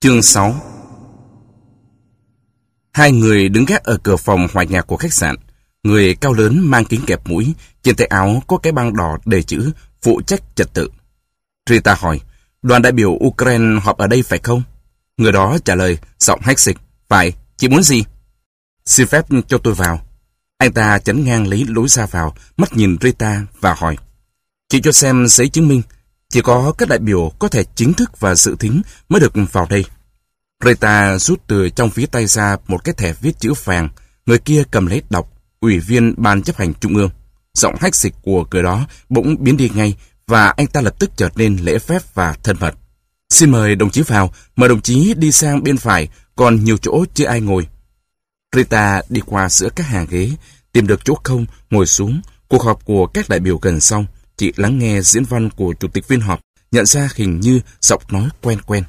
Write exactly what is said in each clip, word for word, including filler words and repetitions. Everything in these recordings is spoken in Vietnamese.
Chương sáu. Hai người đứng gác ở cửa phòng hòa nhạc của khách sạn. Người cao lớn mang kính kẹp mũi, trên tay áo có cái băng đỏ đề chữ phụ trách trật tự. Rita hỏi, đoàn đại biểu Ukraine họp ở đây phải không? Người đó trả lời, giọng hách xịch, phải, chị muốn gì? Xin phép cho tôi vào. Anh ta chắn ngang lấy lối ra vào, mắt nhìn Rita và hỏi, chị cho xem giấy chứng minh. Chỉ có các đại biểu có thể chính thức và dự thính mới được vào đây. Rita rút từ trong ví tay ra một cái thẻ viết chữ vàng. Người kia cầm lấy đọc, Ủy viên Ban chấp hành Trung ương. Giọng hách xịch của người đó bỗng biến đi ngay và anh ta lập tức trở nên lễ phép và thân mật. Xin mời đồng chí vào, mời đồng chí đi sang bên phải, còn nhiều chỗ chưa ai ngồi. Rita đi qua giữa các hàng ghế, tìm được chỗ không, ngồi xuống. Cuộc họp của các đại biểu gần xong. Chị lắng nghe diễn văn của chủ tịch phiên họp, nhận ra hình như giọng nói quen quen.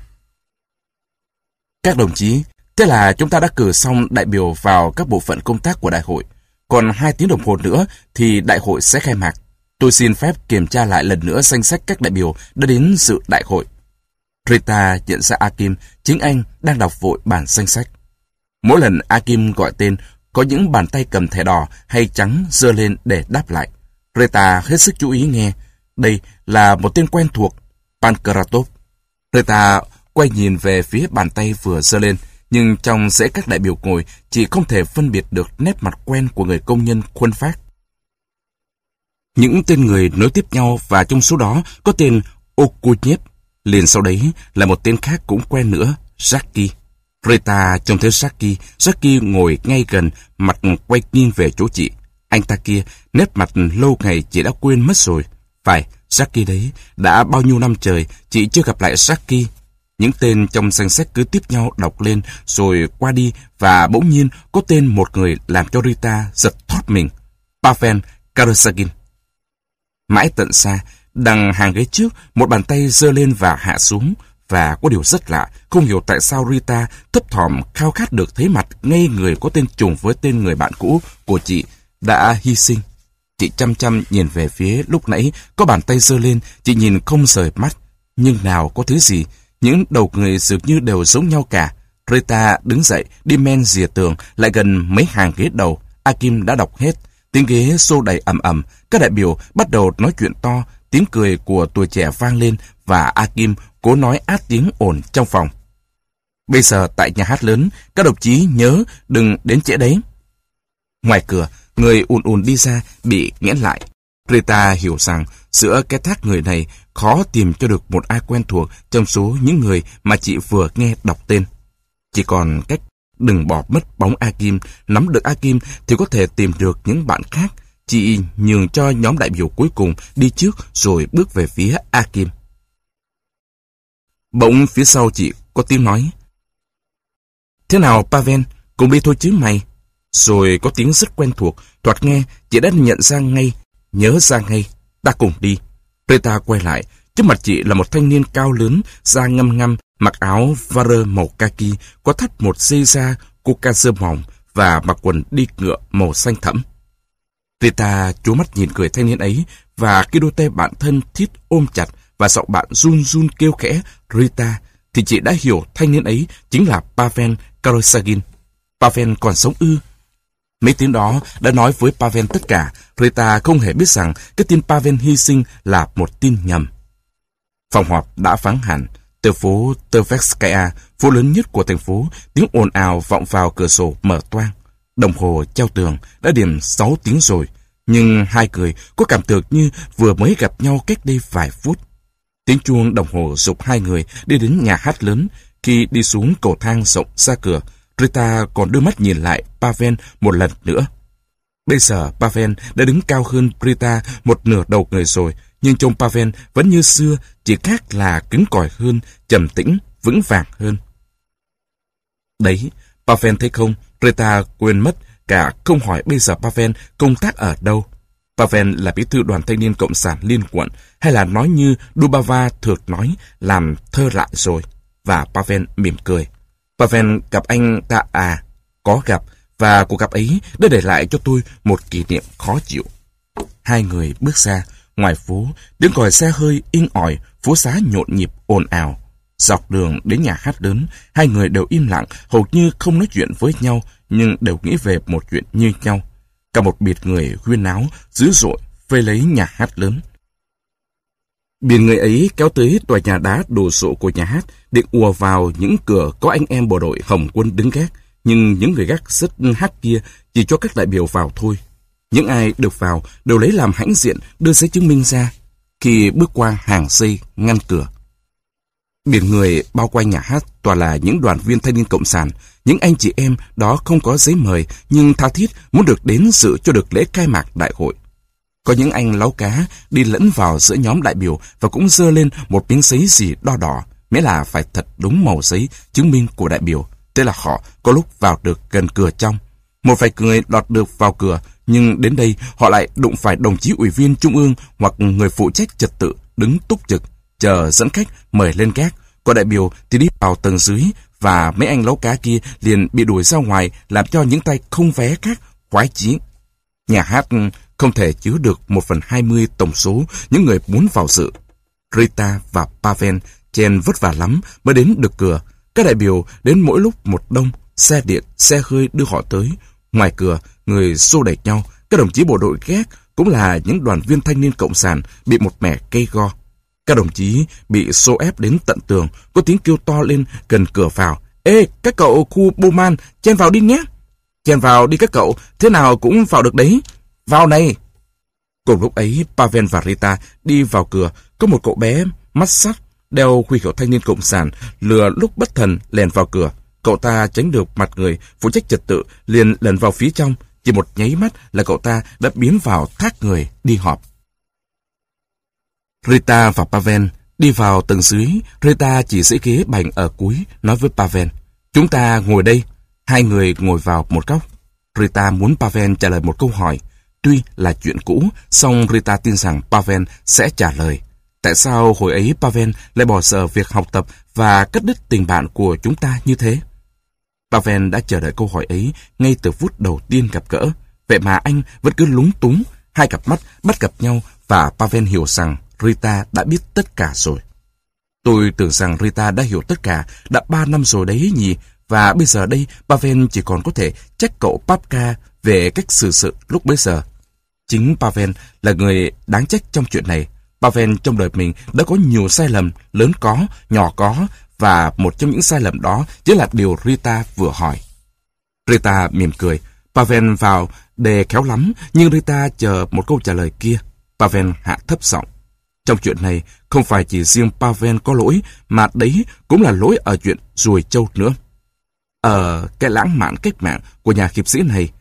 Các đồng chí, thế là chúng ta đã cử xong đại biểu vào các bộ phận công tác của đại hội. Còn hai tiếng đồng hồ nữa thì đại hội sẽ khai mạc. Tôi xin phép kiểm tra lại lần nữa danh sách các đại biểu đã đến dự đại hội. Rita nhận ra Akim, chính anh đang đọc vội bản danh sách. Mỗi lần Akim gọi tên, có những bàn tay cầm thẻ đỏ hay trắng giơ lên để đáp lại. Rita hết sức chú ý nghe. Đây là một tên quen thuộc, Pankratov. Rita quay nhìn về phía bàn tay vừa giơ lên, nhưng trong dãy các đại biểu ngồi, chị không thể phân biệt được nét mặt quen của người công nhân khuân phác. Những tên người nối tiếp nhau và trong số đó có tên Okunev, liền sau đấy là một tên khác cũng quen nữa, Jackie. Rita trông thấy Jackie, Jackie ngồi ngay gần, mặt quay nghiêng về chỗ chị. Anh ta kia, nét mặt lâu ngày chị đã quên mất rồi. Phải, Jackie đấy, đã bao nhiêu năm trời chị chưa gặp lại Jackie. Những tên trong danh sách cứ tiếp nhau đọc lên rồi qua đi và bỗng nhiên có tên một người làm cho Rita giật thót mình. Pavel Karasagin. Mãi tận xa, đằng hàng ghế trước, một bàn tay giơ lên và hạ xuống. Và có điều rất lạ, không hiểu tại sao Rita thấp thỏm khao khát được thấy mặt ngay người có tên trùng với tên người bạn cũ của chị đã hy sinh. Chị chăm chăm nhìn về phía lúc nãy có bàn tay giơ lên, chị nhìn không rời mắt. Nhưng nào có thứ gì, những đầu người dường như đều giống nhau cả. Rita đứng dậy, đi men rìa tường, lại gần mấy hàng ghế đầu. Akim đã đọc hết. Tiếng ghế xô đầy ầm ầm, các đại biểu bắt đầu nói chuyện to, tiếng cười của tuổi trẻ vang lên và Akim cố nói át tiếng ồn trong phòng. Bây giờ tại nhà hát lớn, các đồng chí nhớ đừng đến trễ đấy. Ngoài cửa, người ùn ùn đi ra bị nghẽn lại. Rita hiểu rằng giữa cái thác người này khó tìm cho được một ai quen thuộc trong số những người mà chị vừa nghe đọc tên. Chỉ còn cách đừng bỏ mất bóng Akim, nắm được Akim thì có thể tìm được những bạn khác. Chị nhường cho nhóm đại biểu cuối cùng đi trước rồi bước về phía Akim. Bỗng phía sau chị có tiếng nói, thế nào Pavel, cùng đi thôi chứ mày? Rồi có tiếng rất quen thuộc, thoạt nghe chị đã nhận ra ngay, nhớ ra ngay, ta cùng đi. Rita quay lại, trước mặt chị là một thanh niên cao lớn, da ngăm ngăm, mặc áo varơ màu kaki, có thắt một dây da Caucasus mỏng và mặc quần đi ngựa màu xanh thẫm. Rita trố mắt nhìn người thanh niên ấy và khi đôi tay bạn thân thiết ôm chặt và giọng bạn run run kêu khẽ Rita, thì chị đã hiểu thanh niên ấy chính là Pavel Karasagin. Pavel còn sống ư? Mấy tiếng đó đã nói với Pavel tất cả. Rita không hề biết rằng cái tin Pavel hy sinh là một tin nhầm. Phòng họp đã vắng hẳn. Từ phố Tverskaya, phố lớn nhất của thành phố, tiếng ồn ào vọng vào cửa sổ mở toang. Đồng hồ treo tường đã điểm sáu tiếng rồi, nhưng hai người có cảm tưởng như vừa mới gặp nhau cách đây vài phút. Tiếng chuông đồng hồ giục hai người đi đến nhà hát lớn. Khi đi xuống cầu thang rộng ra cửa, Rita còn đưa mắt nhìn lại Pavel một lần nữa. Bây giờ Pavel đã đứng cao hơn Rita một nửa đầu người rồi, nhưng trông Pavel vẫn như xưa, chỉ khác là cứng cỏi hơn, trầm tĩnh, vững vàng hơn. Đấy, Pavel thấy không, Rita quên mất cả không hỏi bây giờ Pavel công tác ở đâu. Pavel là bí thư đoàn thanh niên cộng sản liên quận, hay là nói như Dubava thường nói, làm thơ lại rồi. Và Pavel mỉm cười. Pavel gặp anh ta à? Có gặp, và cuộc gặp ấy đã để lại cho tôi một kỷ niệm khó chịu. Hai người bước ra, ngoài phố, tiếng còi xe hơi inh ỏi, phố xá nhộn nhịp ồn ào. Dọc đường đến nhà hát lớn, hai người đều im lặng, hầu như không nói chuyện với nhau, nhưng đều nghĩ về một chuyện như nhau. Cả một biệt người huyên náo, dữ dội, vây lấy nhà hát lớn. Biển người ấy kéo tới tòa nhà đá đồ sộ của nhà hát, định ùa vào những cửa có anh em bộ đội Hồng Quân đứng gác, nhưng những người gác rất hắc kia chỉ cho các đại biểu vào thôi. Những ai được vào đều lấy làm hãnh diện đưa giấy chứng minh ra khi bước qua hàng dây ngăn cửa. Biển người bao quanh nhà hát toàn là những đoàn viên thanh niên cộng sản, những anh chị em đó không có giấy mời nhưng tha thiết muốn được đến dự cho được lễ khai mạc đại hội. Có những anh láu cá đi lẫn vào giữa nhóm đại biểu và cũng giơ lên một miếng giấy gì đo đỏ, miễn là phải thật đúng màu giấy chứng minh của đại biểu. Thế là họ có lúc vào được gần cửa trong. Một vài người lọt được vào cửa, nhưng đến đây họ lại đụng phải đồng chí ủy viên trung ương hoặc người phụ trách trật tự đứng túc trực, chờ dẫn khách mời lên gác. Còn đại biểu thì đi vào tầng dưới và mấy anh láu cá kia liền bị đuổi ra ngoài, làm cho những tay không vé khác khoái chí. Nhà hát không thể chứa được một phần hai mươi tổng số những người muốn vào dự. Rita và Pavel chen vất vả lắm mới đến được cửa. Các đại biểu đến mỗi lúc một đông, xe điện, xe hơi đưa họ tới. Ngoài cửa, người xô đẩy nhau. Các đồng chí bộ đội gác cũng là những đoàn viên thanh niên cộng sản bị một mẻ cây go. Các đồng chí bị xô ép đến tận tường, có tiếng kêu to lên gần cửa vào. Ê, các cậu khu Bowman, chen vào đi nhé. Chen vào đi các cậu, thế nào cũng vào được đấy. Vào này. Cùng lúc ấy, Pavel và Rita đi vào cửa, có một cậu bé mắt sắt, đeo huy hiệu thanh niên cộng sản, lừa lúc bất thần lèn vào cửa. Cậu ta tránh được mặt người phụ trách trật tự, liền lẩn vào phía trong. Chỉ một nháy mắt là cậu ta đã biến vào thác người đi họp. Rita và Pavel đi vào tầng dưới. Rita chỉ dãy ghế bành ở cuối, nói với Pavel: chúng ta ngồi đây. Hai người ngồi vào một góc. Rita muốn Pavel trả lời một câu hỏi. Tuy là chuyện cũ, song Rita tin rằng Pavel sẽ trả lời. Tại sao hồi ấy Pavel lại bỏ dở việc học tập và cắt đứt tình bạn của chúng ta như thế? Pavel đã chờ đợi câu hỏi ấy ngay từ phút đầu tiên gặp gỡ. Vậy mà anh vẫn cứ lúng túng. Hai cặp mắt bắt gặp nhau và Pavel hiểu rằng Rita đã biết tất cả rồi. Tôi tưởng rằng Rita đã hiểu tất cả, đã ba năm rồi đấy nhỉ, và bây giờ đây Pavel chỉ còn có thể trách cậu Papka về cách xử sự lúc bấy giờ. Chính Pavel là người đáng trách trong chuyện này. Pavel trong đời mình đã có nhiều sai lầm, lớn có, nhỏ có, và một trong những sai lầm đó chính là điều Rita vừa hỏi. Rita mỉm cười. Pavel vào đề khéo lắm, nhưng Rita chờ một câu trả lời kia. Pavel hạ thấp giọng. Trong chuyện này, không phải chỉ riêng Pavel có lỗi, mà đấy cũng là lỗi ở chuyện ruồi trâu nữa. Ở cái lãng mạn cách mạng của nhà hiệp sĩ này,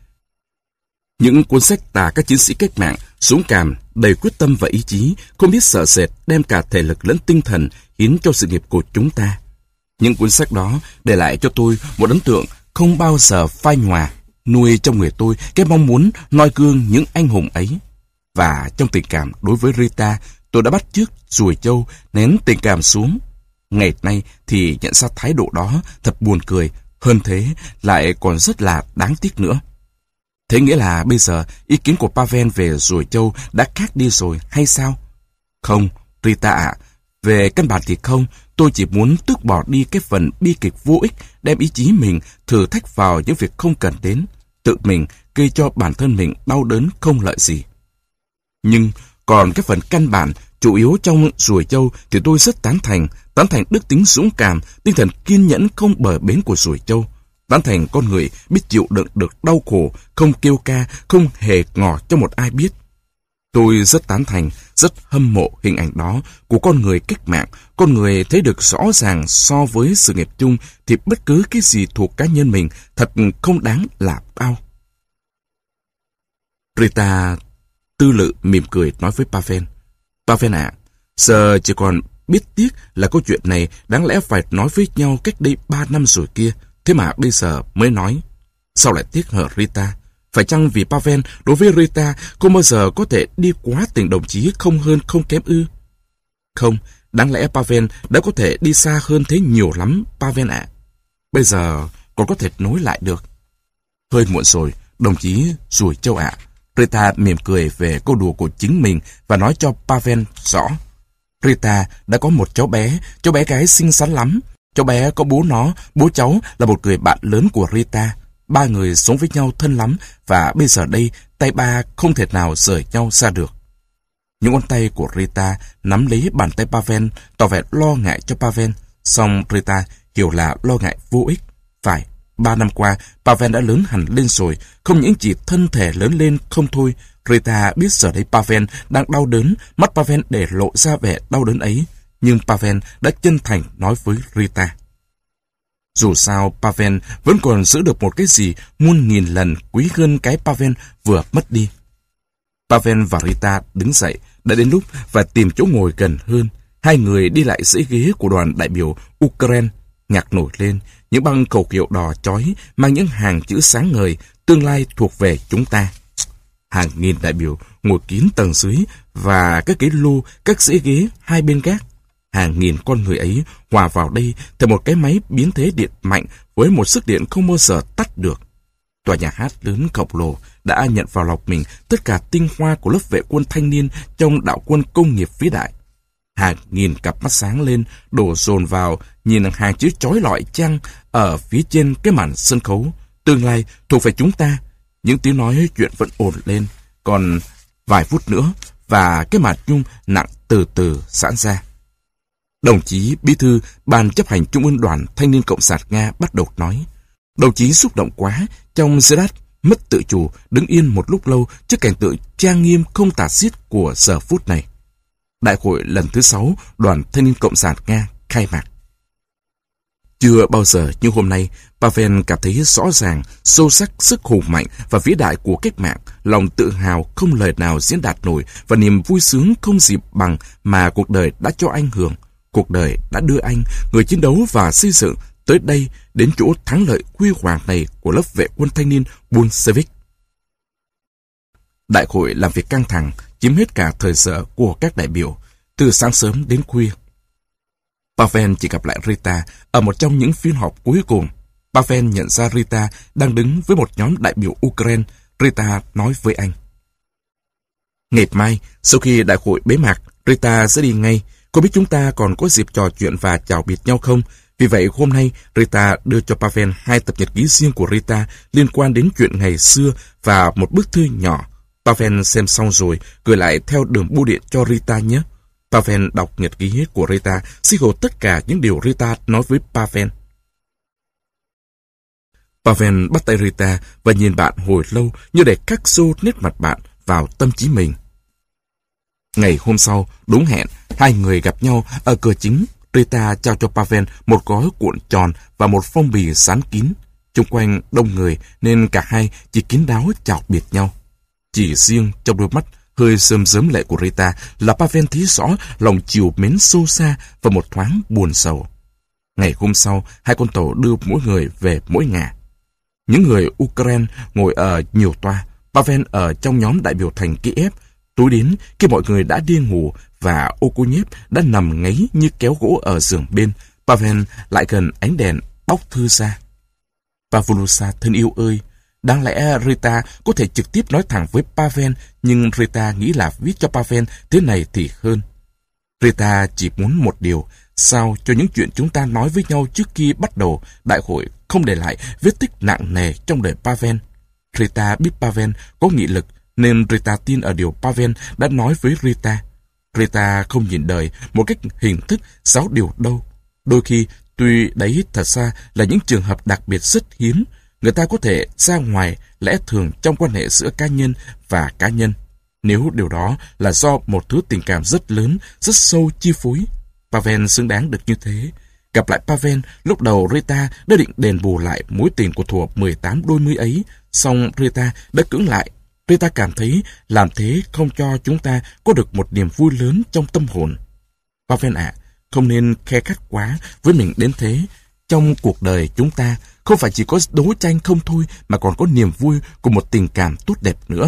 những cuốn sách tả các chiến sĩ cách mạng dũng cảm, đầy quyết tâm và ý chí, không biết sợ sệt, đem cả thể lực lẫn tinh thần hiến cho sự nghiệp của chúng ta. Những cuốn sách đó để lại cho tôi một ấn tượng không bao giờ phai nhòa, nuôi trong người tôi cái mong muốn noi gương những anh hùng ấy. Và trong tình cảm đối với Rita, tôi đã bắt chước ruồi trâu nén tình cảm xuống. Ngày nay thì nhận ra thái độ đó thật buồn cười, hơn thế lại còn rất là đáng tiếc nữa. Thế nghĩa là bây giờ ý kiến của Pavel về ruồi trâu đã khác đi rồi hay sao? Không, Rita ạ, về căn bản thì không. Tôi chỉ muốn tước bỏ đi cái phần bi kịch vô ích, đem ý chí mình thử thách vào những việc không cần đến, tự mình gây cho bản thân mình đau đớn không lợi gì. Nhưng còn cái phần căn bản, chủ yếu trong ruồi trâu thì tôi rất tán thành, tán thành đức tính dũng cảm, tinh thần kiên nhẫn không bờ bến của ruồi trâu, tán thành con người biết chịu đựng được đau khổ, không kêu ca, không hề ngỏ cho một ai biết. Tôi rất tán thành, rất hâm mộ hình ảnh đó của con người cách mạng, con người thấy được rõ ràng so với sự nghiệp chung thì bất cứ cái gì thuộc cá nhân mình thật không đáng là bao. Rita tư lự mỉm cười nói với Pavel: Pavel ạ, giờ chỉ còn biết tiếc là câu chuyện này đáng lẽ phải nói với nhau cách đây ba năm rồi kia, thế mà bây giờ mới nói. Sao lại tiếc hả Rita? Phải chăng vì Pavel đối với Rita không bao giờ có thể đi quá tình đồng chí không hơn không kém ư? Không, đáng lẽ Pavel đã có thể đi xa hơn thế nhiều lắm, Pavel ạ. Bây giờ còn có thể nối lại được. Hơi muộn rồi, đồng chí ruồi trâu ạ. Rita mỉm cười về câu đùa của chính mình và nói cho Pavel rõ. Rita đã có một cháu bé, cháu bé gái xinh xắn lắm. Cháu bé có bố nó, bố cháu là một người bạn lớn của Rita. Ba người sống với nhau thân lắm và bây giờ đây tay ba không thể nào rời nhau ra được. Những ngón tay của Rita nắm lấy bàn tay Pavel, tỏ vẻ lo ngại cho Pavel. Song Rita hiểu là lo ngại vô ích. Phải, ba năm qua, Pavel đã lớn hẳn lên rồi, không những chỉ thân thể lớn lên không thôi. Rita biết giờ đây Pavel đang đau đớn, mắt Pavel để lộ ra vẻ đau đớn ấy. Nhưng Pavel đã chân thành nói với Rita. Dù sao, Pavel vẫn còn giữ được một cái gì muôn nghìn lần quý hơn cái Pavel vừa mất đi. Pavel và Rita đứng dậy, đã đến lúc và tìm chỗ ngồi gần hơn. Hai người đi lại dãy ghế của đoàn đại biểu Ukraine. Nhạc nổi lên, những băng khẩu hiệu đỏ chói mang những hàng chữ sáng ngời, tương lai thuộc về chúng ta. Hàng nghìn đại biểu ngồi kín tầng dưới và các ghế lô, các dãy ghế hai bên gác. Hàng nghìn con người ấy hòa vào đây theo một cái máy biến thế điện mạnh với một sức điện không bao giờ tắt được. Tòa nhà hát lớn khổng lồ đã nhận vào lòng mình tất cả tinh hoa của lớp vệ quân thanh niên trong đạo quân công nghiệp vĩ đại. Hàng nghìn cặp mắt sáng lên, đổ dồn vào, nhìn hàng chữ chói lọi chăng ở phía trên cái màn sân khấu. Tương lai thuộc về chúng ta. Những tiếng nói chuyện vẫn ồn lên. Còn vài phút nữa và cái màn nhung nặng từ từ giãn ra. Đồng chí Bí thư Ban chấp hành Trung ương Đoàn Thanh niên Cộng sản Nga bắt đầu nói. Đồng chí xúc động quá, trong giây lát mất tự chủ, đứng yên một lúc lâu trước cảnh tượng trang nghiêm không tả xiết của giờ phút này. Đại hội lần thứ sáu Đoàn Thanh niên Cộng sản Nga khai mạc. Chưa bao giờ như hôm nay, Pavel cảm thấy rõ ràng, sâu sắc sức hùng mạnh và vĩ đại của cách mạng, lòng tự hào không lời nào diễn đạt nổi và niềm vui sướng không gì bằng mà cuộc đời đã cho anh hưởng. Cuộc đời đã đưa anh, người chiến đấu và xây dựng, tới đây, đến chỗ thắng lợi huy hoàng này của lớp vệ quân thanh niên Bolshevik. Đại hội làm việc căng thẳng, chiếm hết cả thời giờ của các đại biểu, từ sáng sớm đến khuya. Pavel chỉ gặp lại Rita ở một trong những phiên họp cuối cùng. Pavel nhận ra Rita đang đứng với một nhóm đại biểu Ukraine. Rita nói với anh. Ngày mai, sau khi đại hội bế mạc, Rita sẽ đi ngay. Cô biết chúng ta còn có dịp trò chuyện và chào biệt nhau không? Vì vậy hôm nay, Rita đưa cho Pavel hai tập nhật ký riêng của Rita liên quan đến chuyện ngày xưa và một bức thư nhỏ. Pavel xem xong rồi, gửi lại theo đường bưu điện cho Rita nhé. Pavel đọc nhật ký của Rita, xích hồ tất cả những điều Rita nói với Pavel. Pavel bắt tay Rita và nhìn bạn hồi lâu như để khắc sâu nét mặt bạn vào tâm trí mình. Ngày hôm sau, đúng hẹn, hai người gặp nhau ở cửa chính. Rita trao cho Pavel một gói cuộn tròn và một phong bì dán kín. Xung quanh đông người nên cả hai chỉ kín đáo chào biệt nhau. Chỉ riêng trong đôi mắt hơi rơm rớm lệ của Rita là Pavel thấy rõ lòng chiều mến sâu xa và một thoáng buồn sầu. Ngày hôm sau, hai con tàu đưa mỗi người về mỗi ngả. Những người Ukraine ngồi ở nhiều toa, Pavel ở trong nhóm đại biểu thành Kiev. Tối đến, khi mọi người đã đi ngủ và Okunev đã nằm ngáy như kéo gỗ ở giường bên, Pavel lại gần ánh đèn bóc thư ra. Pavlusa thân yêu ơi, đáng lẽ Rita có thể trực tiếp nói thẳng với Pavel, nhưng Rita nghĩ là viết cho Pavel thế này thì hơn. Rita chỉ muốn một điều, sao cho những chuyện chúng ta nói với nhau trước khi bắt đầu đại hội không để lại vết tích nặng nề trong đời Pavel. Rita biết Pavel có nghị lực, nên Rita tin ở điều Pavel đã nói với Rita. Rita không nhìn đời một cách hình thức sáu điều đâu. Đôi khi, tuy đấy thật ra là những trường hợp đặc biệt rất hiếm, người ta có thể ra ngoài lẽ thường trong quan hệ giữa cá nhân và cá nhân. Nếu điều đó là do một thứ tình cảm rất lớn, rất sâu chi phối, Pavel xứng đáng được như thế. Gặp lại Pavel, lúc đầu Rita đã định đền bù lại mối tình của thuở mười tám đôi mươi ấy, song Rita đã cưỡng lại. Rita cảm thấy làm thế không cho chúng ta có được một niềm vui lớn trong tâm hồn. Pavel ạ, à, không nên khe khắt quá với mình đến thế. Trong cuộc đời chúng ta không phải chỉ có đấu tranh không thôi, mà còn có niềm vui của một tình cảm tốt đẹp nữa.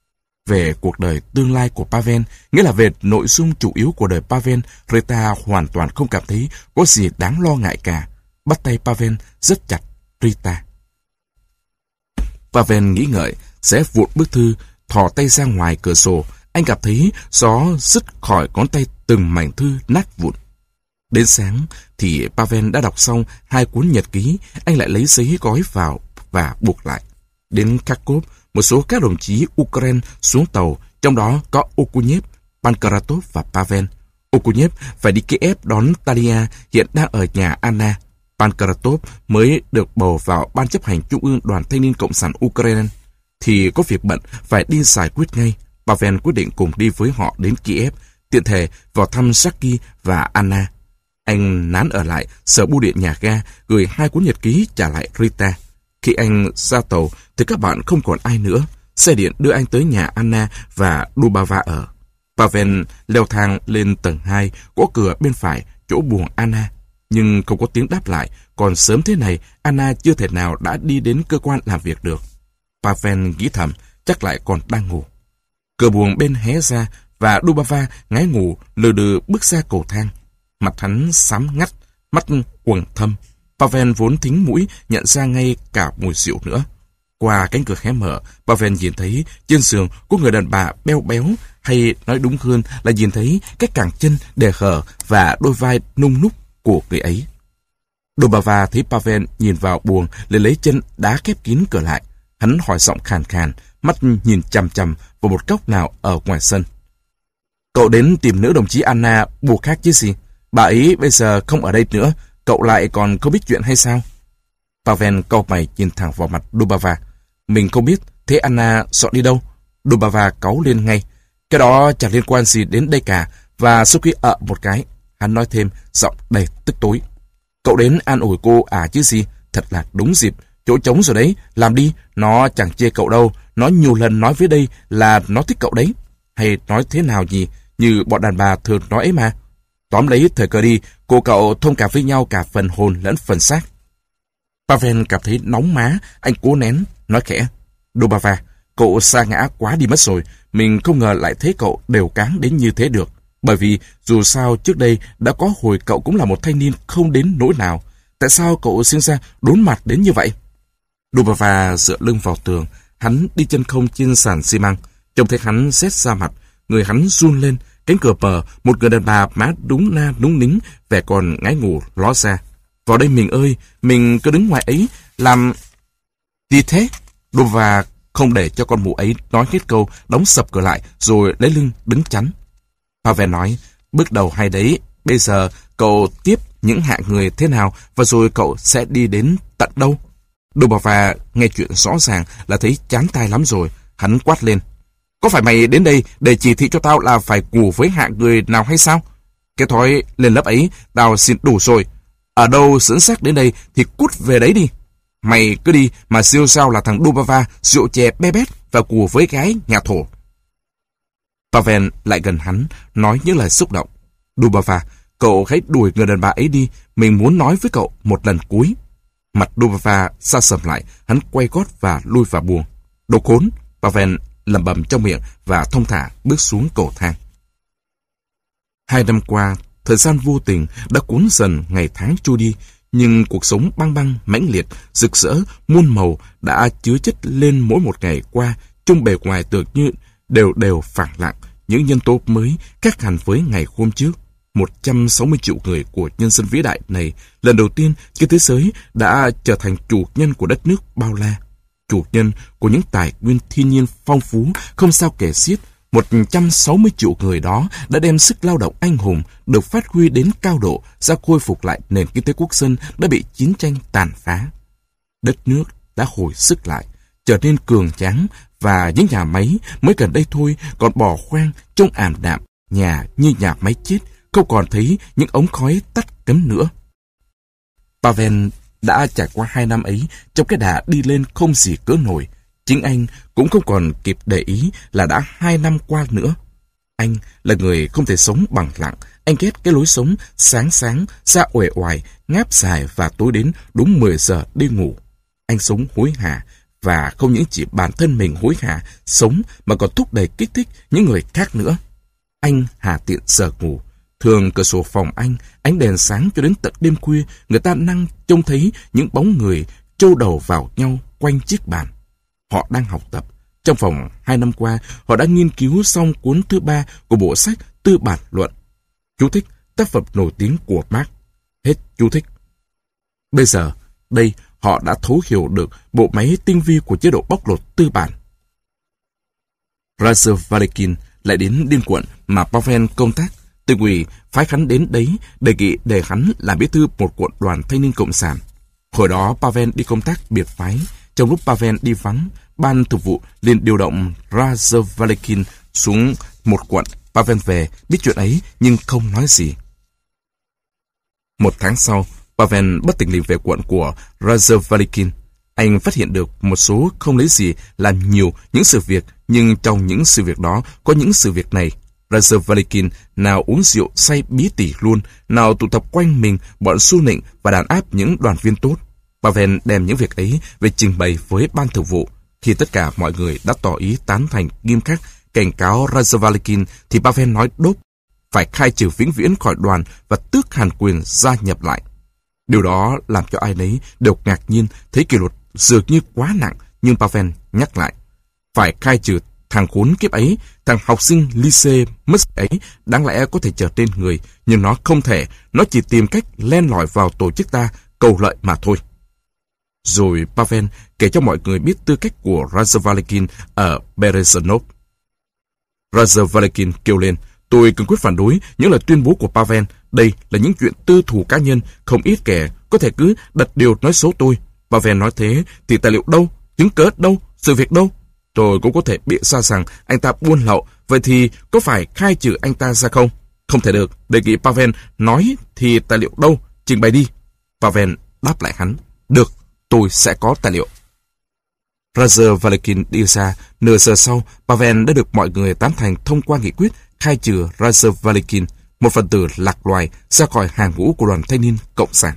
Về cuộc đời tương lai của Pavel, nghĩa là về nội dung chủ yếu của đời Pavel, Rita hoàn toàn không cảm thấy có gì đáng lo ngại cả. Bắt tay Pavel rất chặt Rita. Pavel nghĩ ngợi, sẽ vụt bức thư, thò tay ra ngoài cửa sổ, anh cảm thấy gió rứt khỏi ngón tay từng mảnh thư nát vụn. Đến sáng thì Pavel đã đọc xong hai cuốn nhật ký, anh lại lấy giấy gói vào và buộc lại. Đến Kharkov, một số các đồng chí Ukraine xuống tàu, trong đó có Okunev, Pankratov và Pavel. Okunev phải đi Kiev đón Talia, hiện đang ở nhà Anna. Pankratov mới được bầu vào Ban chấp hành Trung ương Đoàn Thanh niên Cộng sản Ukraine, thì có việc bận phải đi giải quyết ngay. Pavel quyết định cùng đi với họ đến Kiev, tiện thể vào thăm Saki và Anna. Anh nán ở lại sở bưu điện nhà ga, gửi hai cuốn nhật ký trả lại Rita. Khi anh ra tàu thì các bạn không còn ai nữa. Xe điện đưa anh tới nhà Anna và Dubava ở. Pavel leo thang lên tầng hai, gõ cửa bên phải, chỗ buồng Anna. Nhưng không có tiếng đáp lại, còn sớm thế này, Anna chưa thể nào đã đi đến cơ quan làm việc được. Pavel nghĩ thầm, chắc lại còn đang ngủ. Cửa buồng bên hé ra, và Dubava ngái ngủ lừ đừ bước ra cầu thang. Mặt hắn xám ngắt, mắt quầng thâm. Pavel vốn thính mũi nhận ra ngay cả mùi rượu nữa. Qua cánh cửa hé mở, Pavel nhìn thấy trên giường có người đàn bà béo béo, hay nói đúng hơn là nhìn thấy cái cẳng chân đè hở và đôi vai nung núc của người ấy. Dubava thấy Pavel nhìn vào buồng, liền lấy chân đá khép kín cửa lại. Hắn hỏi giọng khàn khàn, mắt nhìn chằm chằm vào một góc nào ở ngoài sân. Cậu đến tìm nữ đồng chí Anna buộc khác chứ gì? Bà ấy bây giờ không ở đây nữa, cậu lại còn không biết chuyện hay sao? Pavel cau mày nhìn thẳng vào mặt Dubava. Mình không biết, thế Anna dọn đi đâu? Dubava cáu lên ngay. Cái đó chẳng liên quan gì đến đây cả. Và sau khi ợ một cái, hắn nói thêm, giọng đầy tức tối. Cậu đến an ủi cô à chứ gì? Thật là đúng dịp, chỗ trống rồi đấy, làm đi, nó chẳng chê cậu đâu. Nó nhiều lần nói với đây là nó thích cậu đấy. Hay nói thế nào nhỉ? Như bọn đàn bà thường nói ấy mà. Tóm lấy thời cơ đi, cô cậu thông cảm với nhau cả phần hồn lẫn phần xác. Pavel cảm thấy nóng má, anh cố nén, nói khẽ. Dubava, cậu sa ngã quá đi mất rồi, mình không ngờ lại thấy cậu đều cáng đến như thế được. Bởi vì dù sao trước đây đã có hồi cậu cũng là một thanh niên không đến nỗi nào. Tại sao cậu sinh ra đốn mặt đến như vậy? Dubava dựa lưng vào tường, hắn đi chân không trên sàn xi măng. Trông thấy hắn rét ra mặt, người hắn run lên. Cánh cửa mở, một người đàn bà má đúng na đúng nính, vẻ còn ngái ngủ ló ra. Vào đây mình ơi, mình cứ đứng ngoài ấy, làm... Gì thế? Dubava không để cho con mụ ấy nói hết câu, đóng sập cửa lại, rồi lấy lưng đứng chắn. Pavel nói, bước đầu hay đấy, bây giờ cậu tiếp những hạng người thế nào, và rồi cậu sẽ đi đến tận đâu? Dubava nghe chuyện rõ ràng là thấy chán tai lắm rồi, hắn quát lên. Có phải mày đến đây để chỉ thị cho tao là phải ngủ với hạng người nào hay sao? Cái thói lên lớp ấy, tao xin đủ rồi. Ở đâu dẫn xác đến đây thì cút về đấy đi. Mày cứ đi mà siêu sao là thằng Dubava rượu chè be bét và cù với gái nhà thổ. Pavel lại gần hắn, nói những lời xúc động. Dubava, cậu hãy đuổi người đàn bà ấy đi, mình muốn nói với cậu một lần cuối. Mặt Dubava xa sầm lại, hắn quay gót và lui vào buồng. Đồ khốn, Pavel lẩm bẩm trong miệng và thong thả bước xuống cầu thang. Hai năm qua, thời gian vô tình đã cuốn dần ngày tháng trôi đi, nhưng cuộc sống băng băng, mãnh liệt, rực rỡ, muôn màu đã chứa chất lên mỗi một ngày qua, trong bề ngoài tựa như đều đều phẳng lặng, những nhân tố mới khác hẳn với ngày hôm trước. một trăm sáu mươi triệu người của nhân dân vĩ đại này, lần đầu tiên trên thế giới đã trở thành chủ nhân của đất nước bao la, chủ nhân của những tài nguyên thiên nhiên phong phú không sao kể xiết. một trăm sáu mươi triệu người đó đã đem sức lao động anh hùng được phát huy đến cao độ ra khôi phục lại nền kinh tế quốc dân đã bị chiến tranh tàn phá. Đất nước đã hồi sức lại, trở nên cường tráng, và những nhà máy mới gần đây thôi còn bỏ hoang trông ảm đạm, nhà như nhà máy chết, không còn thấy những ống khói tắt cấm nữa. Pavel đã trải qua hai năm ấy trong cái đà đi lên không gì cỡ nổi. Chính anh cũng không còn kịp để ý là đã hai năm qua nữa. Anh là người không thể sống bằng lặng. Anh ghét cái lối sống sáng sáng, ra uể oải, ngáp dài và tối đến đúng mười giờ đi ngủ. Anh sống hối hả, và không những chỉ bản thân mình hối hả sống mà còn thúc đẩy kích thích những người khác nữa. Anh hà tiện giờ ngủ. Thường cửa sổ phòng anh, ánh đèn sáng cho đến tận đêm khuya, người ta năng trông thấy những bóng người trâu đầu vào nhau quanh chiếc bàn. Họ đang học tập, Trong vòng hai năm qua, họ đã nghiên cứu xong cuốn thứ ba của bộ sách Tư bản luận. Chú thích, tác phẩm nổi tiếng của Marx. Hết chú thích. Bây giờ, đây họ đã thấu hiểu được bộ máy tinh vi của chế độ bóc lột tư bản. Razavalikin lại đến Điên Quận mà Pavel công tác. Tỉnh ủy phái hắn đến đấy đề nghị để hắn làm bí thư một quận đoàn thanh niên cộng sản. Hồi đó Pavel đi công tác biệt phái. Trong lúc Pavel đi vắng, ban thường vụ liền điều động Razavalikin xuống một quận. Pavel về biết chuyện ấy nhưng không nói gì. Một tháng sau, Pavel bất thình lình về quận của Razavalikin. Anh phát hiện được một số không lấy gì làm nhiều những sự việc, nhưng trong những sự việc đó có những sự việc này. Razavalikin nào uống rượu say bí tỉ luôn, nào tụ tập quanh mình bọn su nịnh và đàn áp những đoàn viên tốt. Pavel đem những việc ấy về trình bày với ban thường vụ. Khi tất cả mọi người đã tỏ ý tán thành nghiêm khắc cảnh cáo Razavalikin, thì Pavel nói đốt phải khai trừ vĩnh viễn khỏi đoàn và tước hẳn quyền gia nhập lại. Điều đó làm cho ai nấy đều ngạc nhiên, thấy kỷ luật dường như quá nặng, nhưng Pavel nhắc lại. Phải khai trừ thằng khốn kiếp ấy, thằng học sinh lycée Musk ấy, đáng lẽ có thể trở tên người, nhưng nó không thể, nó chỉ tìm cách len lỏi vào tổ chức ta, cầu lợi mà thôi. Rồi Pavel kể cho mọi người biết tư cách của Razavalikin ở Berezanov. Razavalikin kêu lên, tôi cương quyết phản đối những lời tuyên bố của Pavel. Đây là những chuyện tư thù cá nhân, không ít kẻ có thể cứ đặt điều nói xấu tôi. Pavel nói thế thì tài liệu đâu, chứng cớ đâu, sự việc đâu? Tôi cũng có thể bịa ra rằng anh ta buôn lậu, vậy thì có phải khai trừ anh ta ra không? Không thể được, đề nghị Pavel nói thì tài liệu đâu, trình bày đi. Pavel đáp lại hắn, được, tôi sẽ có tài liệu. Razavalikin đi ra, nửa giờ sau, Pavel đã được mọi người tán thành thông qua nghị quyết khai trừ Razavalikin, một phần tử lạc loài, ra khỏi hàng ngũ của đoàn thanh niên cộng sản.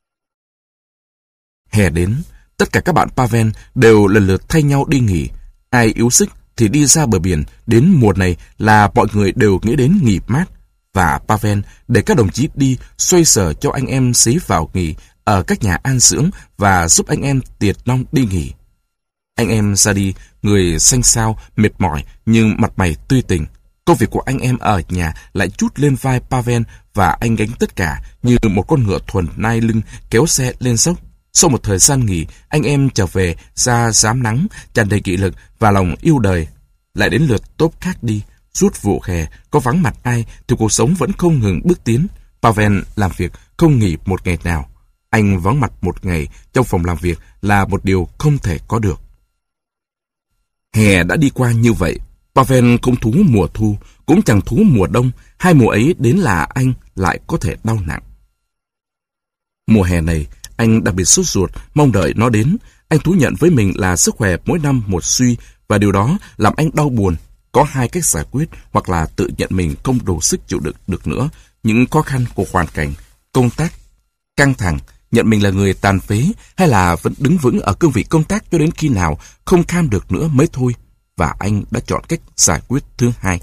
Hè đến, tất cả các bạn Pavel đều lần lượt thay nhau đi nghỉ. Ai yếu sức thì đi ra bờ biển. Đến mùa này là mọi người đều nghĩ đến nghỉ mát. Và Pavel để các đồng chí đi xoay sở cho anh em xí vào nghỉ ở các nhà an dưỡng và giúp anh em tiệt nong đi nghỉ. Anh em ra đi, người xanh xao, mệt mỏi nhưng mặt mày tươi tỉnh. Công việc của anh em ở nhà lại trút lên vai Pavel và anh gánh tất cả như một con ngựa thuần nai lưng kéo xe lên dốc. Sau một thời gian nghỉ, anh em trở về ra rám nắng, tràn đầy nghị lực và lòng yêu đời. Lại đến lượt tốp khác đi. Suốt vụ hè, có vắng mặt ai thì cuộc sống vẫn không ngừng bước tiến. Pavel làm việc không nghỉ một ngày nào. Anh vắng mặt một ngày trong phòng làm việc là một điều không thể có được. Hè đã đi qua như vậy. Pavel không thú mùa thu, cũng chẳng thú mùa đông. Hai mùa ấy đến là anh lại có thể đau nặng. Mùa hè này, anh đặc biệt sốt ruột, mong đợi nó đến. Anh thú nhận với mình là sức khỏe mỗi năm một suy, và điều đó làm anh đau buồn. Có hai cách giải quyết, hoặc là tự nhận mình không đủ sức chịu đựng được nữa những khó khăn của hoàn cảnh, công tác, căng thẳng, nhận mình là người tàn phế, hay là vẫn đứng vững ở cương vị công tác cho đến khi nào không kham được nữa mới thôi. Và anh đã chọn cách giải quyết thứ hai.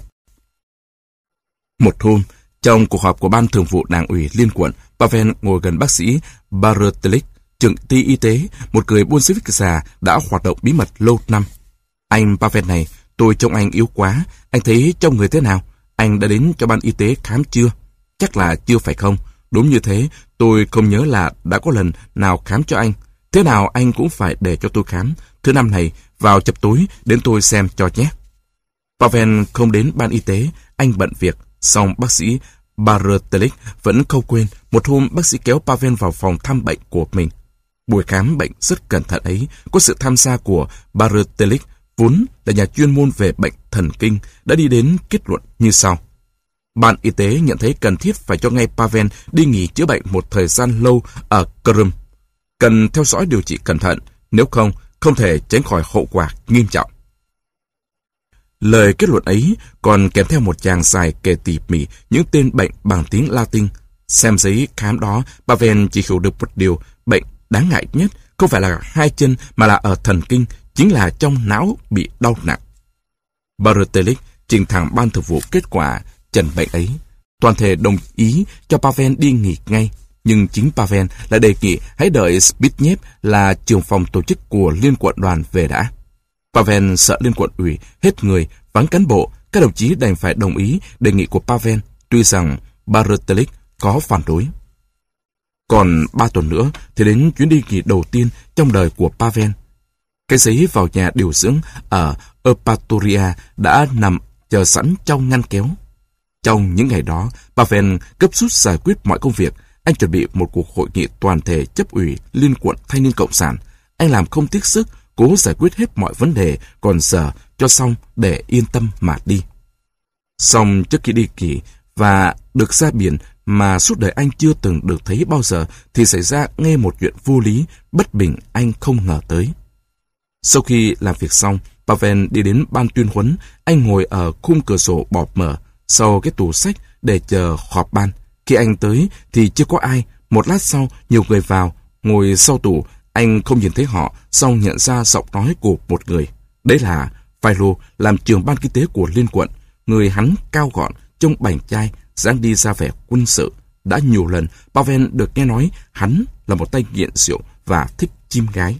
Một hôm, trong cuộc họp của ban thường vụ đảng ủy liên quận, Pavel ngồi gần bác sĩ Barutelik, trưởng ty y tế, một người Bolshevik già đã hoạt động bí mật lâu năm. Anh Pavel này, tôi trông anh yếu quá, anh thấy trông người thế nào? Anh đã đến cho ban y tế khám chưa? Chắc là chưa phải không? Đúng như thế, tôi không nhớ là đã có lần nào khám cho anh. Thế nào anh cũng phải để cho tôi khám. Thứ năm này, vào chập tối, đến tôi xem cho nhé. Pavel không đến ban y tế, anh bận việc. Song bác sĩ Barutelik vẫn không quên. Một hôm, bác sĩ kéo Pavel vào phòng thăm bệnh của mình. Buổi khám bệnh rất cẩn thận ấy, có sự tham gia của Barutelik, vốn là nhà chuyên môn về bệnh thần kinh, đã đi đến kết luận như sau. Ban y tế nhận thấy cần thiết phải cho ngay Pavel đi nghỉ chữa bệnh một thời gian lâu ở Crimea. Cần theo dõi điều trị cẩn thận, nếu không, không thể tránh khỏi hậu quả nghiêm trọng. Lời kết luận ấy còn kèm theo một tràng dài kể tỉ mỉ những tên bệnh bằng tiếng Latin. Xem giấy khám đó, Pavel chỉ hiểu được một điều, bệnh đáng ngại nhất không phải là hai chân mà là ở thần kinh, chính là trong não bị đau nặng. Barutelik trình thẳng ban thường vụ kết quả chẩn bệnh ấy. Toàn thể đồng ý cho Pavel đi nghỉ ngay, nhưng chính Pavel lại đề nghị hãy đợi Spitnev là trưởng phòng tổ chức của liên quận đoàn về đã. Pavel sợ lên quận ủy, hết người, vắng cán bộ, các đồng chí đành phải đồng ý đề nghị của Pavel, tuy rằng Bartelik có phản đối. Còn ba tuần nữa thì đến chuyến đi nghỉ đầu tiên trong đời của Pavel. Cái giấy vào nhà điều dưỡng ở Eupatoria đã nằm chờ sẵn trong ngăn kéo. Trong những ngày đó, Pavel gấp rút giải quyết mọi công việc. Anh chuẩn bị một cuộc hội nghị toàn thể chấp ủy Liên quận Thanh niên Cộng sản. Anh làm không tiếc sức, cố giải quyết hết mọi vấn đề còn dở cho xong để yên tâm mà đi. Xong trước khi đi nghỉ và được ra biển mà suốt đời anh chưa từng được thấy bao giờ, thì xảy ra nghe một chuyện vô lý, bất bình anh không ngờ tới. Sau khi làm việc xong, Pavel đi đến ban tuyên huấn. Anh ngồi ở khung cửa sổ bọt mở sau cái tủ sách để chờ họp ban. Khi anh tới thì chưa có ai. Một lát sau, nhiều người vào, ngồi sau tủ. Anh không nhìn thấy họ, xong nhận ra giọng nói của một người. Đấy là Philo, làm trưởng ban kinh tế của Liên quận. Người hắn cao gọn, trông bảnh trai, dáng đi ra vẻ quân sự. Đã nhiều lần Pavel được nghe nói hắn là một tay nghiện rượu và thích chim gái.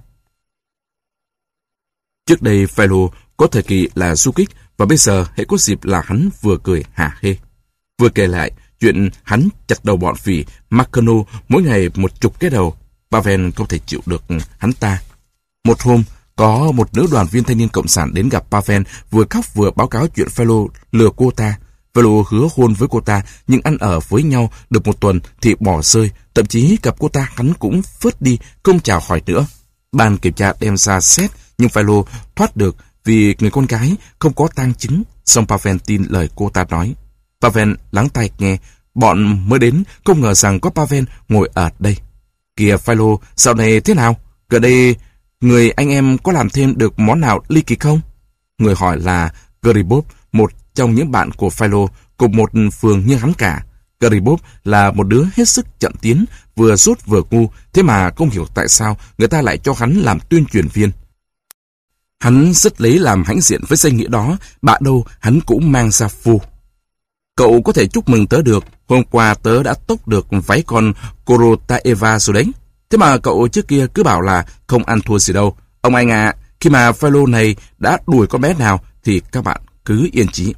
Trước đây Philo có thời kỳ là du kích, và bây giờ hễ có dịp là hắn vừa cười hả hê, vừa kể lại chuyện hắn chặt đầu bọn phỉ Marcano mỗi ngày một chục cái đầu. Pavel không thể chịu được hắn ta. Một hôm, có một nữ đoàn viên thanh niên Cộng sản đến gặp Pavel, vừa khóc vừa báo cáo chuyện Philo lừa cô ta. Philo hứa hôn với cô ta, nhưng ăn ở với nhau được một tuần thì bỏ rơi, thậm chí gặp cô ta hắn cũng phớt đi, không chào hỏi nữa. Ban kiểm tra đem ra xét, nhưng Philo thoát được vì người con gái không có tang chứng. Xong Pavel tin lời cô ta nói. Pavel lắng tai nghe. Bọn mới đến không ngờ rằng có Pavel ngồi ở đây. Kìa Philo, dạo này thế nào? Gần đây người anh em có làm thêm được món nào ly kỳ không? Người hỏi là Garibov, một trong những bạn của Philo, cùng một phường như hắn cả. Garibov là một đứa hết sức chậm tiến, vừa sốt vừa ngu, thế mà không hiểu tại sao người ta lại cho hắn làm tuyên truyền viên. Hắn rất lấy làm hãnh diện với danh nghĩa đó, bạ đâu hắn cũng mang ra phô. Cậu có thể chúc mừng tớ được, hôm qua tớ đã tốc được váy con Korotaeva rồi đấy. Thế mà cậu trước kia cứ bảo là không ăn thua gì đâu. Ông anh ạ, à, khi mà Philo này đã đuổi con bé nào thì các bạn cứ yên chí.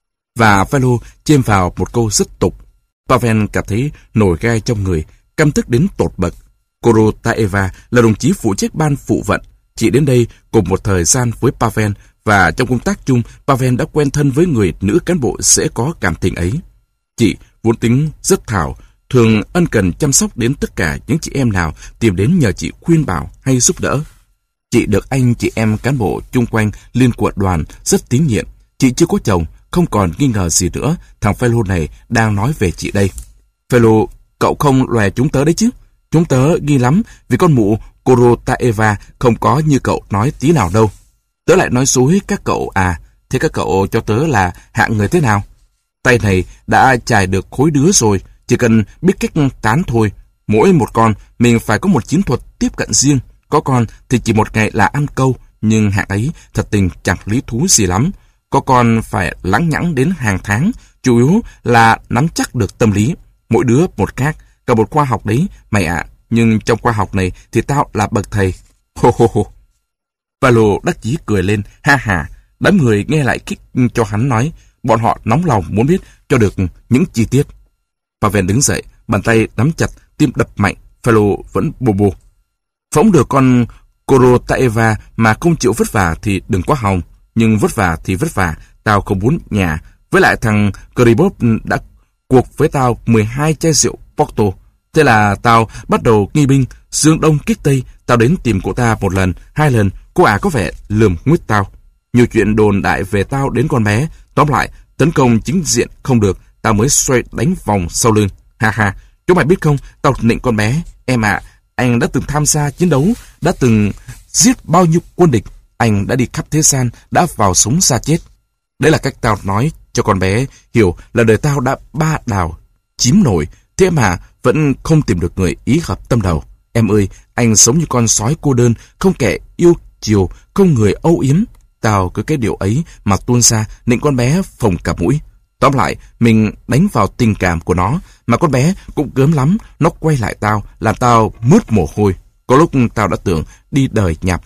Và Philo chêm vào một câu rất tục. Pavel cảm thấy nổi gai trong người, căm tức đến tột bậc. Korotaeva là đồng chí phụ trách ban phụ vận. Chị đến đây cùng một thời gian với Pavel, và trong công tác chung, Pavel đã quen thân với người nữ cán bộ sẽ có cảm tình ấy. Chị vốn tính rất thảo, thường ân cần chăm sóc đến tất cả những chị em nào tìm đến nhờ chị khuyên bảo hay giúp đỡ. Chị được anh chị em cán bộ chung quanh Liên quận đoàn rất tín nhiệm. Chị chưa có chồng, không còn nghi ngờ gì nữa. Thằng Philo này đang nói về chị đây. Philo, cậu không lòe chúng tớ đấy chứ? Chúng tớ nghi lắm vì con mụ Korotaeva không có như cậu nói tí nào đâu. Tớ lại nói dối các cậu à? Thế các cậu cho tớ là hạng người thế nào? Tay này đã chài được khối đứa rồi, chỉ cần biết cách tán thôi. Mỗi một con mình phải có một chiến thuật tiếp cận riêng. Có con thì chỉ một ngày là ăn câu, nhưng hạng ấy thật tình chẳng lý thú gì lắm. Có con phải lắng nhẵng đến hàng tháng, chủ yếu là nắm chắc được tâm lý. Mỗi đứa một khác, cả một khoa học đấy, mày ạ. Nhưng trong khoa học này thì tao là bậc thầy. Hô hô hô. Palo đắc chí cười lên, ha ha. Đám người nghe lại kích cho hắn nói, bọn họ nóng lòng muốn biết cho được những chi tiết. Pavel đứng dậy, bàn tay nắm chặt, tim đập mạnh. Palo vẫn bù bù. Phóng được con Korotaeva mà không chịu vất vả thì đừng quá hòng. Nhưng vất vả thì vất vả, tao không muốn nhà. Với lại thằng Garibov đã cuộc với tao mười hai chai rượu Porto. Thế là tao bắt đầu nghi binh, dương đông kích tây. Tao đến tìm cô ta một lần, hai lần, cô ả có vẻ lườm nguyết tao. Nhiều chuyện đồn đại về tao đến con bé. Tóm lại, tấn công chính diện không được, tao mới xoay đánh vòng sau lưng. Ha ha, chúng mày biết không, tao nịnh con bé. Em ạ, à, anh đã từng tham gia chiến đấu, đã từng giết bao nhiêu quân địch. Anh đã đi khắp thế gian, đã vào sống xa chết. Đấy là cách tao nói cho con bé hiểu là đời tao đã ba đào, chín nổi. Thế mà vẫn không tìm được người ý hợp tâm đầu. Em ơi, anh sống như con sói cô đơn, không kẻ yêu chiều, không người âu yếm. Tao cứ cái điều ấy mà tuôn ra, nịnh con bé phồng cả mũi. Tóm lại, mình đánh vào tình cảm của nó, mà con bé cũng gớm lắm, nó quay lại tao, làm tao mướt mồ hôi. Có lúc tao đã tưởng đi đời nhạp ma.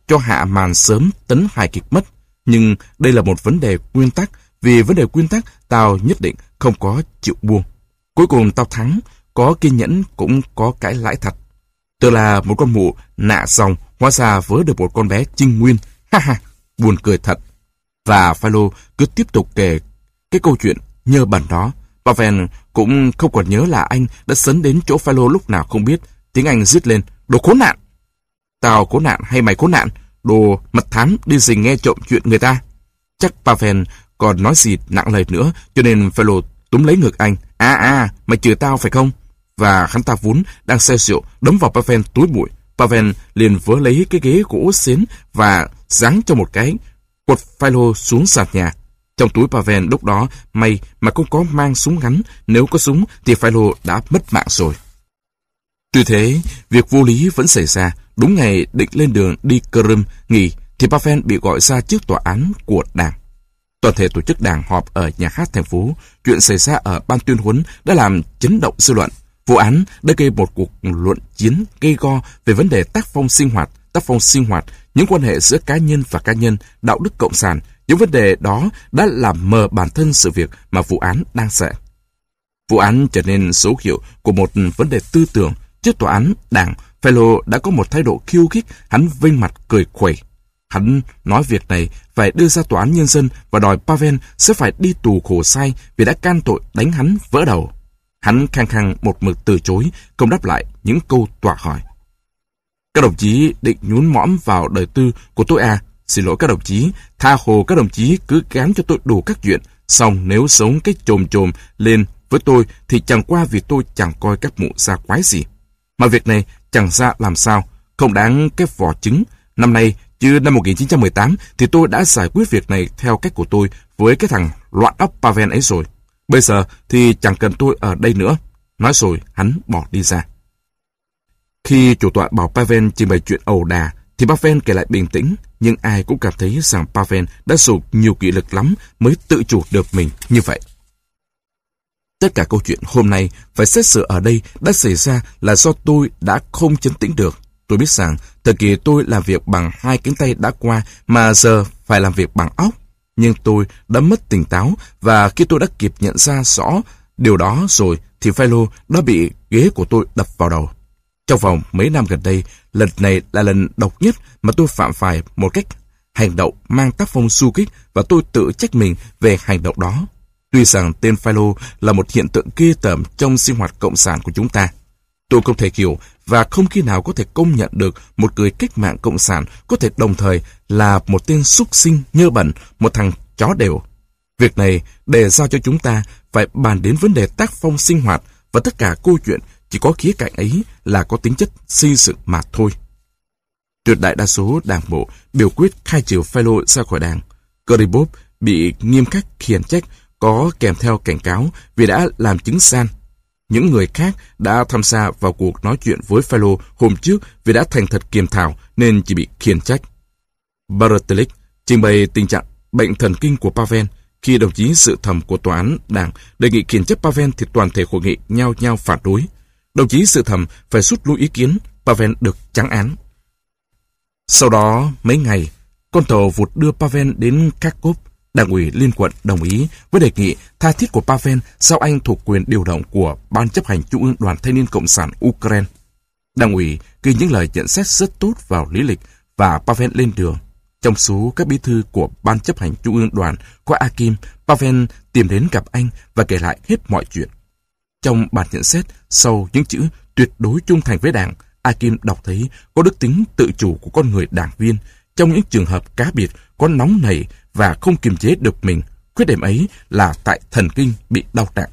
cho hạ màn sớm tấn hài kịch mất. Nhưng đây là một vấn đề nguyên tắc, vì vấn đề nguyên tắc tao nhất định không có chịu buông. Cuối cùng tao thắng, có kiên nhẫn cũng có cãi lãi thật. Tôi là một con mụ nạ dòng, hóa ra vớ được một con bé trinh nguyên. Ha ha, buồn cười thật. Và Philo cứ tiếp tục kể cái câu chuyện nhơ bẩn đó. Pavel cũng không còn nhớ là anh đã sấn đến chỗ Philo lúc nào không biết. Tiếng Anh rít lên, đồ khốn nạn. Tao khốn nạn hay mày khốn nạn? Đồ mật thám đi rình nghe trộm chuyện người ta. Chắc Pavel còn nói gì nặng lời nữa, cho nên Philo túm lấy ngực anh. À à, mày chửi tao phải không? Và hắn ta vốn đang say rượu đấm vào Pavel túi bụi. Pavel liền vớ lấy cái ghế gỗ xến và giáng cho một cái, quật Philo xuống sàn nhà. Trong túi Pavel lúc đó may mà không có mang súng ngắn, nếu có súng thì Philo đã mất mạng rồi. Tuy thế, việc vô lý vẫn xảy ra. Đúng ngày định lên đường đi Crimea nghỉ thì Pavel bị gọi ra trước tòa án của đảng. Toàn thể tổ chức đảng họp ở nhà hát thành phố. Chuyện xảy ra ở ban tuyên huấn đã làm chấn động dư luận. Vụ án đã gây một cuộc luận chiến gay go về vấn đề tác phong sinh hoạt, tác phong sinh hoạt, những quan hệ giữa cá nhân và cá nhân, đạo đức cộng sản. Những vấn đề đó đã làm mờ bản thân sự việc mà vụ án đang xảy. Vụ án trở nên dấu hiệu của một vấn đề tư tưởng. Trước tòa án đảng, Philo đã có một thái độ khiêu khích, hắn vênh mặt cười khuẩy. Hắn nói việc này phải đưa ra tòa án nhân dân và đòi Pavel sẽ phải đi tù khổ sai vì đã can tội đánh hắn vỡ đầu. Hắn khăng khăng một mực từ chối, không đáp lại những câu tòa hỏi. Các đồng chí định nhún mõm vào đời tư của tôi à? Xin lỗi các đồng chí, tha hồ các đồng chí cứ gán cho tôi đủ các chuyện. Xong nếu sống cái chồm chồm lên với tôi thì chẳng qua vì tôi chẳng coi các mụ ra quái gì. Mà việc này chẳng ra làm sao, không đáng cái vỏ trứng. Năm nay, chứ năm một nghìn chín trăm mười tám thì tôi đã giải quyết việc này theo cách của tôi với cái thằng loạn óc Pavel ấy rồi. Bây giờ thì chẳng cần tôi ở đây nữa. Nói rồi hắn bỏ đi ra. Khi chủ tọa bảo Pavel trình bày chuyện ẩu đà thì Pavel kể lại bình tĩnh, nhưng ai cũng cảm thấy rằng Pavel đã dùng nhiều kỷ lực lắm mới tự chủ được mình như vậy. Tất cả câu chuyện hôm nay phải xét xử ở đây đã xảy ra là do tôi đã không trấn tĩnh được. Tôi biết rằng thời kỳ tôi làm việc bằng hai cánh tay đã qua mà giờ phải làm việc bằng óc. Nhưng tôi đã mất tỉnh táo và khi tôi đã kịp nhận ra rõ điều đó rồi thì Philo đã bị ghế của tôi đập vào đầu. Trong vòng mấy năm gần đây, lần này là lần độc nhất mà tôi phạm phải một cách hành động mang tác phong du kích và tôi tự trách mình về hành động đó. Tuy rằng tên Philo là một hiện tượng ghê tởm trong sinh hoạt cộng sản của chúng ta. Tôi không thể hiểu và không khi nào có thể công nhận được một người cách mạng cộng sản có thể đồng thời là một tên súc sinh nhơ bẩn, một thằng chó đều. Việc này đề ra cho chúng ta phải bàn đến vấn đề tác phong sinh hoạt và tất cả câu chuyện chỉ có khía cạnh ấy là có tính chất xây dựng mà thôi. Tuyệt đại đa số đảng bộ biểu quyết khai trừ Philo ra khỏi đảng. Karibov bị nghiêm khắc khiển trách có kèm theo cảnh cáo vì đã làm chứng gian. Những người khác đã tham gia vào cuộc nói chuyện với Philo hôm trước vì đã thành thật kiềm thảo nên chỉ bị khiển trách. Bartelik trình bày tình trạng bệnh thần kinh của Pavel. Khi đồng chí dự thẩm của tòa án đảng đề nghị khiển trách Pavel thì toàn thể hội nghị nhao nhao phản đối. Đồng chí dự thẩm phải rút lui ý kiến, Pavel được trắng án. Sau đó mấy ngày, con tàu vụt đưa Pavel đến Kharkov. Đảng ủy liên quận đồng ý với đề nghị tha thiết của Pavel giao anh thuộc quyền điều động của Ban chấp hành Trung ương Đoàn Thanh niên Cộng sản Ukraine. Đảng ủy ghi những lời nhận xét rất tốt vào lý lịch và Pavel lên đường. Trong số các bí thư của Ban chấp hành Trung ương Đoàn có Akim, Pavel tìm đến gặp anh và kể lại hết mọi chuyện. Trong bản nhận xét sau những chữ tuyệt đối trung thành với Đảng, Akim đọc thấy có đức tính tự chủ của con người đảng viên. Trong những trường hợp cá biệt có nóng nảy và không kiềm chế được mình, khuyết điểm ấy là tại thần kinh bị đau nặng.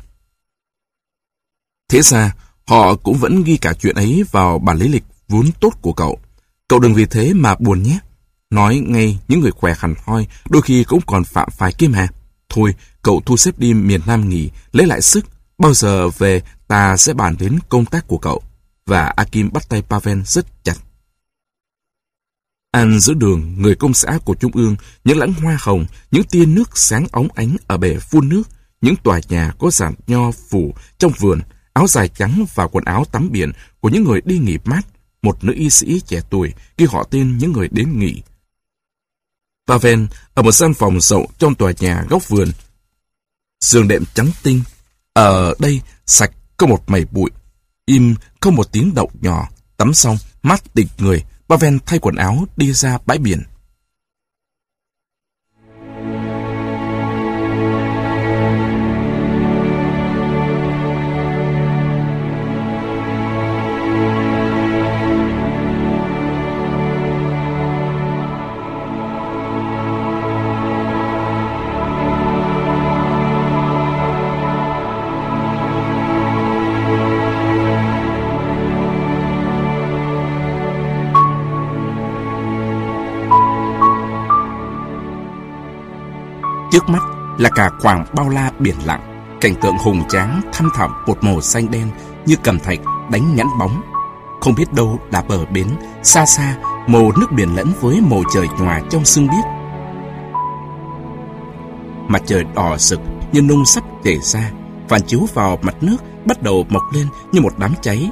Thế ra, họ cũng vẫn ghi cả chuyện ấy vào bản lý lịch vốn tốt của cậu. Cậu đừng vì thế mà buồn nhé. Nói ngay những người khỏe hẳn hoi đôi khi cũng còn phạm phải kia mà. Thôi, cậu thu xếp đi miền Nam nghỉ, lấy lại sức. Bao giờ về ta sẽ bàn đến công tác của cậu. Và Akim bắt tay Pavel rất chặt. Ăn giữa đường, người công xã của Trung ương, những lãng hoa hồng, những tia nước sáng óng ánh ở bể phun nước, những tòa nhà có giàn nho phủ trong vườn, áo dài trắng và quần áo tắm biển của những người đi nghỉ mát. Một nữ y sĩ trẻ tuổi ghi họ tên những người đến nghỉ. Pavel ở một gian phòng rộng trong tòa nhà góc vườn. Giường đệm trắng tinh. Ở đây sạch có một mẩy bụi. Im không một tiếng động nhỏ. Tắm xong, mát tịch người, Pavel thay quần áo đi ra bãi biển. Trước mắt là cả khoảng bao la biển lặng, cảnh tượng hùng tráng thăm thẳm một màu xanh đen như cẩm thạch đánh nhẵn bóng. Không biết đâu là bờ bến, xa xa màu nước biển lẫn với màu trời nhòa trong sương biếc. Mặt trời đỏ rực như nung sắp chảy ra, phản chiếu vào mặt nước bắt đầu mọc lên như một đám cháy.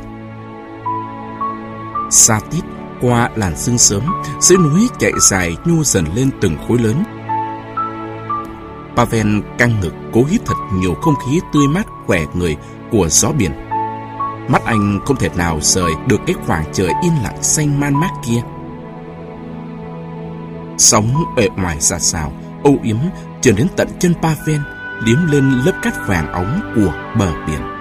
Xa tít qua làn sương sớm, dưới núi chạy dài nhô dần lên từng khối lớn. Pavel căng ngực cố hít thật nhiều không khí tươi mát khỏe người của gió biển. Mắt anh không thể nào rời được cái khoảng trời yên lặng xanh man mác kia. Sóng uể oải xà xào, âu yếm trườn đến tận chân Pavel, liếm lên lớp cát vàng óng của bờ biển.